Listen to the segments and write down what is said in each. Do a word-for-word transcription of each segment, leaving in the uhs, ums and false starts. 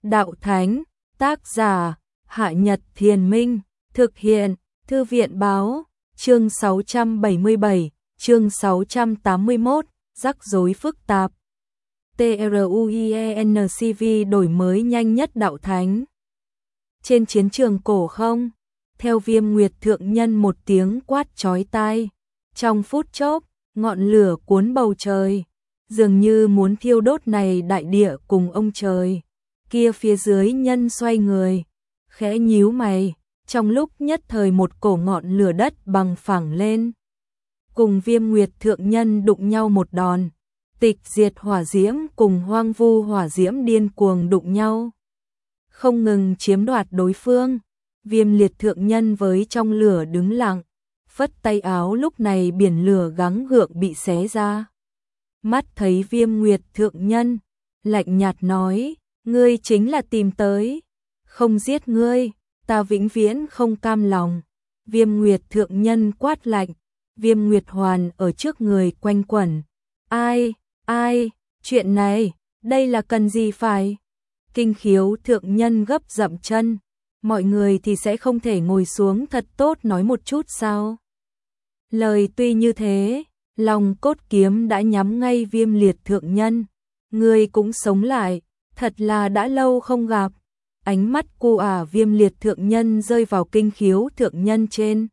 Đạo Thánh, tác giả, Hạ Nhật Thiền Minh, thực hiện, Thư viện Báo, chương sáu trăm bảy mươi bảy, chương sáu trăm tám mươi mốt, rắc rối phức tạp. TRUIENCV đổi mới nhanh nhất Đạo Thánh. Trên chiến trường cổ không, theo Viêm Nguyệt Thượng Nhân một tiếng quát chói tai, trong phút chốc, ngọn lửa cuốn bầu trời, dường như muốn thiêu đốt này đại địa cùng ông trời. Kia phía dưới nhân xoay người, khẽ nhíu mày, trong lúc nhất thời một cổ ngọn lửa đất bằng phẳng lên. Cùng Viêm Nguyệt Thượng Nhân đụng nhau một đòn, tịch diệt hỏa diễm cùng hoang vu hỏa diễm điên cuồng đụng nhau. Không ngừng chiếm đoạt đối phương, Viêm Liệt Thượng Nhân với trong lửa đứng lặng, phất tay áo lúc này biển lửa gắng gượng bị xé ra. Mắt thấy Viêm Nguyệt Thượng Nhân, lạnh nhạt nói, ngươi chính là tìm tới, không giết ngươi, ta vĩnh viễn không cam lòng. Viêm Nguyệt Thượng Nhân quát lạnh, Viêm Nguyệt Hoàn ở trước người quanh quẩn. Ai, ai, chuyện này, đây là cần gì phải? Kinh Khiếu Thượng Nhân gấp dậm chân, mọi người thì sẽ không thể ngồi xuống thật tốt nói một chút sao? Lời tuy như thế, lòng cốt kiếm đã nhắm ngay Viêm Liệt Thượng Nhân. Ngươi cũng sống lại, thật là đã lâu không gặp. Ánh mắt cu ả Viêm Liệt Thượng Nhân rơi vào Kinh Khiếu Thượng Nhân trên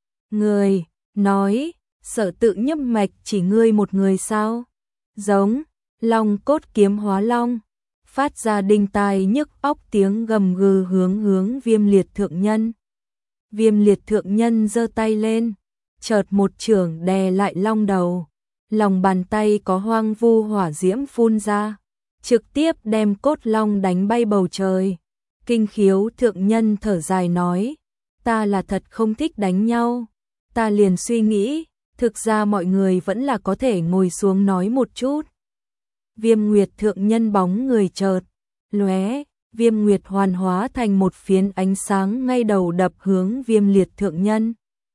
người, nói, sợ tự nhâm mạch chỉ ngươi một người sao? Giống, long cốt kiếm hóa long, phát ra đinh tai nhức óc tiếng gầm gừ hướng hướng Viêm Liệt Thượng Nhân. Viêm Liệt Thượng Nhân giơ tay lên, chợt một chưởng đè lại long đầu, lòng bàn tay có hoang vu hỏa diễm phun ra, trực tiếp đem cốt long đánh bay bầu trời. Kinh Khiếu Thượng Nhân thở dài nói, ta là thật không thích đánh nhau, ta liền suy nghĩ, thực ra mọi người vẫn là có thể ngồi xuống nói một chút. Viêm Nguyệt Thượng Nhân bóng người chợt lóe, Viêm Nguyệt Hoàn hóa thành một phiến ánh sáng ngay đầu đập hướng Viêm Liệt Thượng Nhân.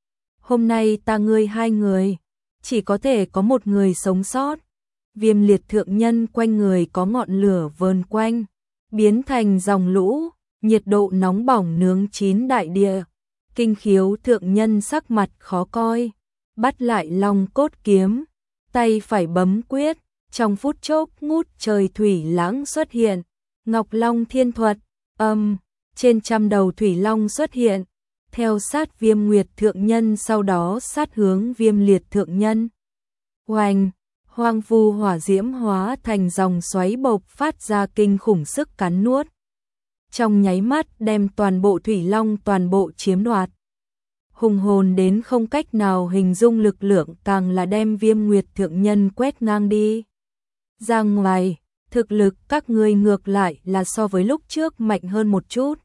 Hôm nay ta ngươi hai người, chỉ có thể có một người sống sót. Viêm Liệt Thượng Nhân quanh người có ngọn lửa vờn quanh, biến thành dòng lũ, nhiệt độ nóng bỏng nướng chín đại địa. Kinh Khiếu Thượng Nhân sắc mặt khó coi, bắt lại long cốt kiếm, tay phải bấm quyết, trong phút chốc ngút trời thủy lãng xuất hiện, Ngọc Long Thiên Thuật, âm, trên trăm đầu thủy long xuất hiện, theo sát Viêm Nguyệt Thượng Nhân sau đó sát hướng Viêm Liệt Thượng Nhân. Oanh, hoang vu hỏa diễm hóa thành dòng xoáy bộc phát ra kinh khủng sức cắn nuốt. Trong nháy mắt đem toàn bộ thủy long toàn bộ chiếm đoạt. Hùng hồn đến không cách nào hình dung lực lượng, càng là đem Viêm Nguyệt Thượng Nhân quét ngang đi. Ra ngoài, thực lực các ngươi ngược lại là so với lúc trước mạnh hơn một chút.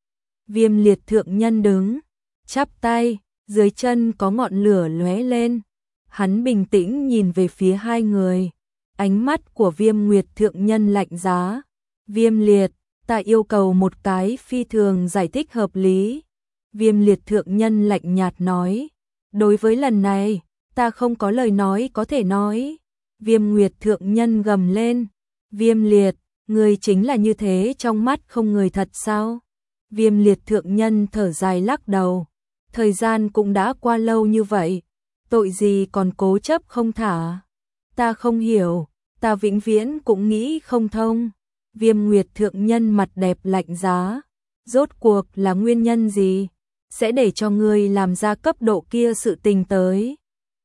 Viêm Liệt Thượng Nhân đứng, chắp tay, dưới chân có ngọn lửa lóe lên. Hắn bình tĩnh nhìn về phía hai người. Ánh mắt của Viêm Nguyệt Thượng Nhân lạnh giá. Viêm Liệt, ta yêu cầu một cái phi thường giải thích hợp lý. Viêm Liệt Thượng Nhân lạnh nhạt nói, đối với lần này, ta không có lời nói có thể nói. Viêm Nguyệt Thượng Nhân gầm lên, Viêm Liệt, ngươi chính là như thế trong mắt không người thật sao? Viêm Liệt Thượng Nhân thở dài lắc đầu, thời gian cũng đã qua lâu như vậy, tội gì còn cố chấp không thả? Ta không hiểu, ta vĩnh viễn cũng nghĩ không thông. Viêm Nguyệt Thượng Nhân mặt đẹp lạnh giá, rốt cuộc là nguyên nhân gì sẽ để cho ngươi làm ra cấp độ kia sự tình tới?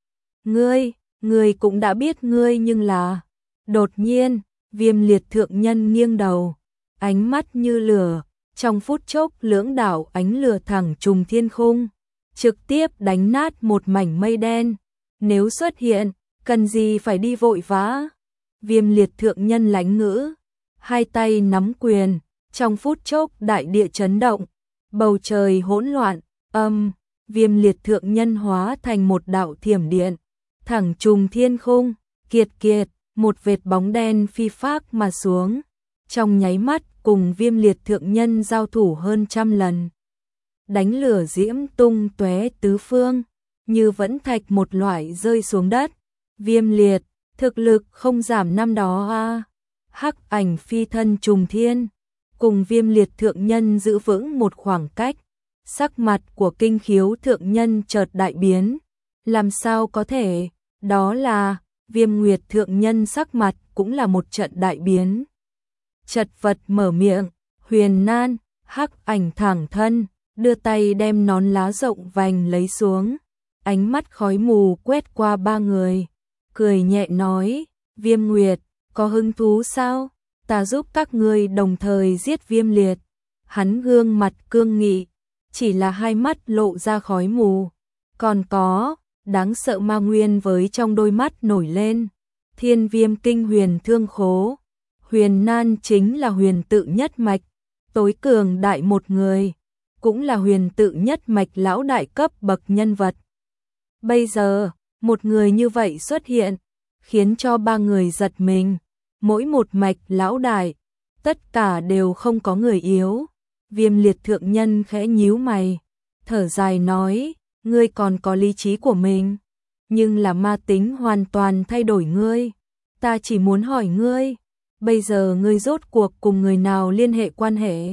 Ngươi, ngươi cũng đã biết ngươi nhưng là... Đột nhiên, Viêm Liệt Thượng Nhân nghiêng đầu, ánh mắt như lửa, trong phút chốc lưỡng đạo ánh lửa thẳng trùng thiên khung, trực tiếp đánh nát một mảnh mây đen. Nếu xuất hiện, cần gì phải đi vội vã? Viêm Liệt Thượng Nhân lãnh ngữ, hai tay nắm quyền, trong phút chốc đại địa chấn động, bầu trời hỗn loạn, âm, Viêm Liệt Thượng Nhân hóa thành một đạo thiểm điện, thẳng trùng thiên khung, kiệt kiệt, một vệt bóng đen phi phác mà xuống, trong nháy mắt cùng Viêm Liệt Thượng Nhân giao thủ hơn trăm lần. Đánh lửa diễm tung tóe tứ phương, như vẫn thạch một loại rơi xuống đất. Viêm Liệt, thực lực không giảm năm đó a. À. Hắc ảnh phi thân trùng thiên, cùng Viêm Liệt thượng nhân giữ vững một khoảng cách. Sắc mặt của Kinh Khiếu thượng nhân chợt đại biến. Làm sao có thể? Đó là Viêm Nguyệt thượng nhân sắc mặt cũng là một trận đại biến. Chật vật mở miệng, Huyền Nan, Hắc Ảnh thẳng thân, đưa tay đem nón lá rộng vành lấy xuống. Ánh mắt khói mù quét qua ba người, cười nhẹ nói, Viêm Nguyệt, có hứng thú sao? Ta giúp các ngươi đồng thời giết Viêm Liệt. Hắn gương mặt cương nghị, chỉ là hai mắt lộ ra khói mù. Còn có, đáng sợ ma nguyên với trong đôi mắt nổi lên. Thiên Viêm Kinh Huyền Thương Khố. Huyền Nan chính là huyền tự nhất mạch, tối cường đại một người, cũng là huyền tự nhất mạch lão đại cấp bậc nhân vật. Bây giờ, một người như vậy xuất hiện, khiến cho ba người giật mình. Mỗi một mạch lão đại, tất cả đều không có người yếu. Viêm Liệt thượng nhân khẽ nhíu mày, thở dài nói, ngươi còn có lý trí của mình, nhưng là ma tính hoàn toàn thay đổi ngươi. Ta chỉ muốn hỏi ngươi, bây giờ ngươi rốt cuộc cùng người nào liên hệ quan hệ?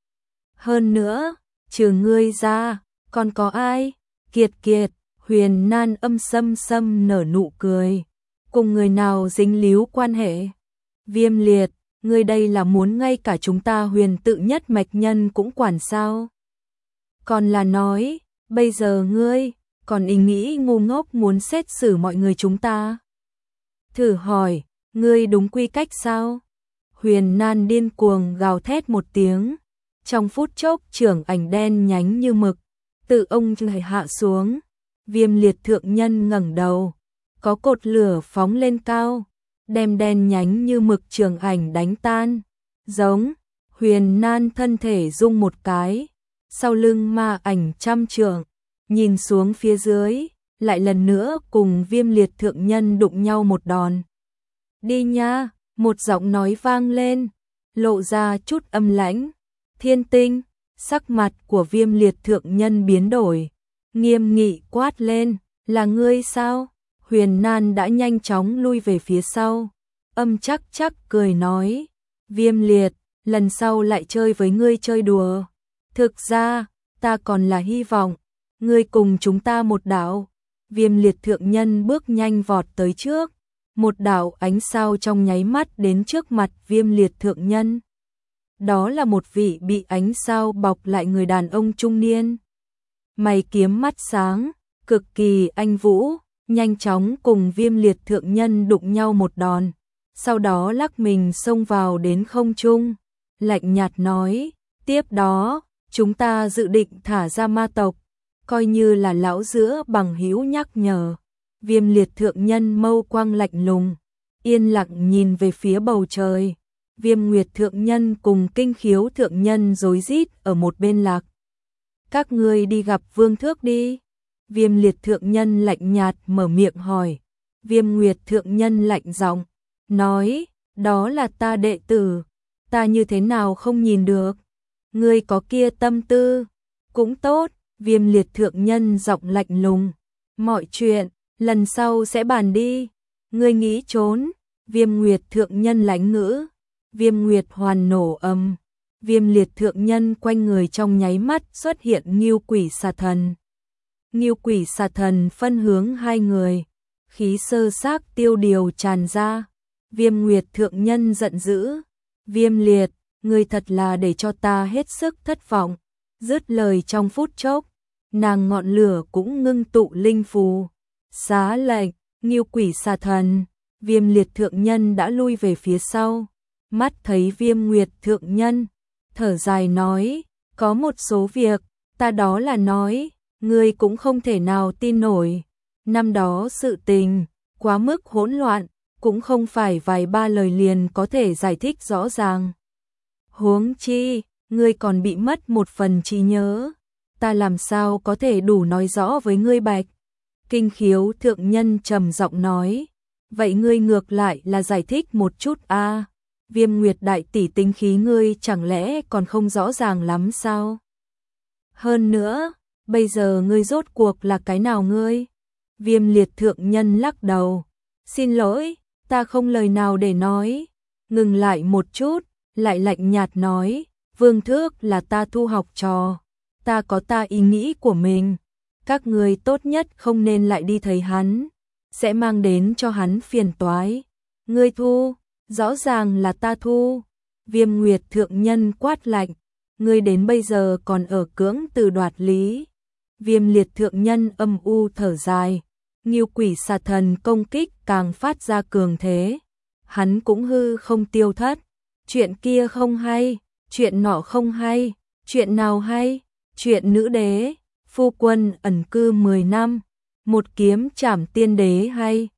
Hơn nữa, trừ ngươi ra, còn có ai? Kiệt Kiệt, Huyền Nan âm sâm sâm nở nụ cười. Cùng người nào dính líu quan hệ? Viêm Liệt, ngươi đây là muốn ngay cả chúng ta huyền tự nhất mạch nhân cũng quản sao? Còn là nói, bây giờ ngươi, còn ý nghĩ ngu ngốc muốn xét xử mọi người chúng ta? Thử hỏi, ngươi đúng quy cách sao? Huyền Nan điên cuồng gào thét một tiếng. Trong phút chốc trưởng ảnh đen nhánh như mực, tự ông lại hạ xuống. Viêm Liệt thượng nhân ngẩng đầu, có cột lửa phóng lên cao, đem đen nhánh như mực trường ảnh đánh tan. Giống, Huyền Nan thân thể rung một cái, sau lưng ma ảnh trăm trượng, nhìn xuống phía dưới, lại lần nữa cùng Viêm Liệt thượng nhân đụng nhau một đòn. Đi nha, một giọng nói vang lên, lộ ra chút âm lãnh. Thiên Tinh, sắc mặt của Viêm Liệt thượng nhân biến đổi, nghiêm nghị quát lên, là ngươi sao? Huyền Nan đã nhanh chóng lui về phía sau, âm chắc chắc cười nói, Viêm Liệt, lần sau lại chơi với ngươi chơi đùa. Thực ra, ta còn là hy vọng, ngươi cùng chúng ta một đạo. Viêm Liệt thượng nhân bước nhanh vọt tới trước, một đạo ánh sao trong nháy mắt đến trước mặt Viêm Liệt thượng nhân. Đó là một vị bị ánh sao bọc lại người đàn ông trung niên. Mày kiếm mắt sáng, cực kỳ anh vũ, nhanh chóng cùng Viêm Liệt thượng nhân đụng nhau một đòn. Sau đó lắc mình xông vào đến không trung, lạnh nhạt nói, tiếp đó, chúng ta dự định thả ra ma tộc, coi như là lão giữa bằng hữu nhắc nhở. Viêm Liệt thượng nhân mâu quang lạnh lùng, yên lặng nhìn về phía bầu trời. Viêm Nguyệt thượng nhân cùng Kinh Khiếu thượng nhân rối rít ở một bên lạc. Các ngươi đi gặp Vương Thước đi. Viêm Liệt thượng nhân lạnh nhạt mở miệng hỏi. Viêm Nguyệt thượng nhân lạnh giọng nói, đó là ta đệ tử, ta như thế nào không nhìn được? Ngươi có kia tâm tư, cũng tốt. Viêm Liệt thượng nhân giọng lạnh lùng, mọi chuyện lần sau sẽ bàn đi. Ngươi nghĩ trốn? Viêm Nguyệt thượng nhân lãnh ngữ. Viêm Nguyệt hoàn nổ âm. Viêm Liệt thượng nhân quanh người trong nháy mắt xuất hiện Ngưu Quỷ Xà Thần. Ngưu Quỷ Xà Thần phân hướng hai người, khí sơ xác tiêu điều tràn ra. Viêm Nguyệt thượng nhân giận dữ, Viêm Liệt, ngươi thật là để cho ta hết sức thất vọng. Dứt lời trong phút chốc, nàng ngọn lửa cũng ngưng tụ linh phù. Xá lệnh, Ngưu Quỷ Xà Thần. Viêm Liệt thượng nhân đã lui về phía sau, mắt thấy Viêm Nguyệt thượng nhân, thở dài nói, có một số việc, ta đó là nói, ngươi cũng không thể nào tin nổi. Năm đó sự tình, quá mức hỗn loạn, cũng không phải vài ba lời liền có thể giải thích rõ ràng. Huống chi, ngươi còn bị mất một phần trí nhớ, ta làm sao có thể đủ nói rõ với ngươi bạch. Kinh Khiếu thượng nhân trầm giọng nói, vậy ngươi ngược lại là giải thích một chút a. À, Viêm Nguyệt đại tỷ tính khí ngươi chẳng lẽ còn không rõ ràng lắm sao? Hơn nữa, bây giờ ngươi rốt cuộc là cái nào ngươi? Viêm Liệt thượng nhân lắc đầu, xin lỗi, ta không lời nào để nói. Ngừng lại một chút, lại lạnh nhạt nói, Vương Thước là ta thu học trò, ta có ta ý nghĩ của mình, các người tốt nhất không nên lại đi thấy hắn, sẽ mang đến cho hắn phiền toái. Ngươi thu, rõ ràng là ta thu. Viêm Nguyệt thượng nhân quát lạnh, ngươi đến bây giờ còn ở cưỡng từ đoạt lý. Viêm Liệt thượng nhân âm u thở dài, Ngưu Quỷ Xà Thần công kích càng phát ra cường thế. Hắn cũng hư không tiêu thất, chuyện kia không hay, chuyện nọ không hay, chuyện nào hay, chuyện nữ đế, phu quân ẩn cư mười năm, một kiếm trảm tiên đế hay.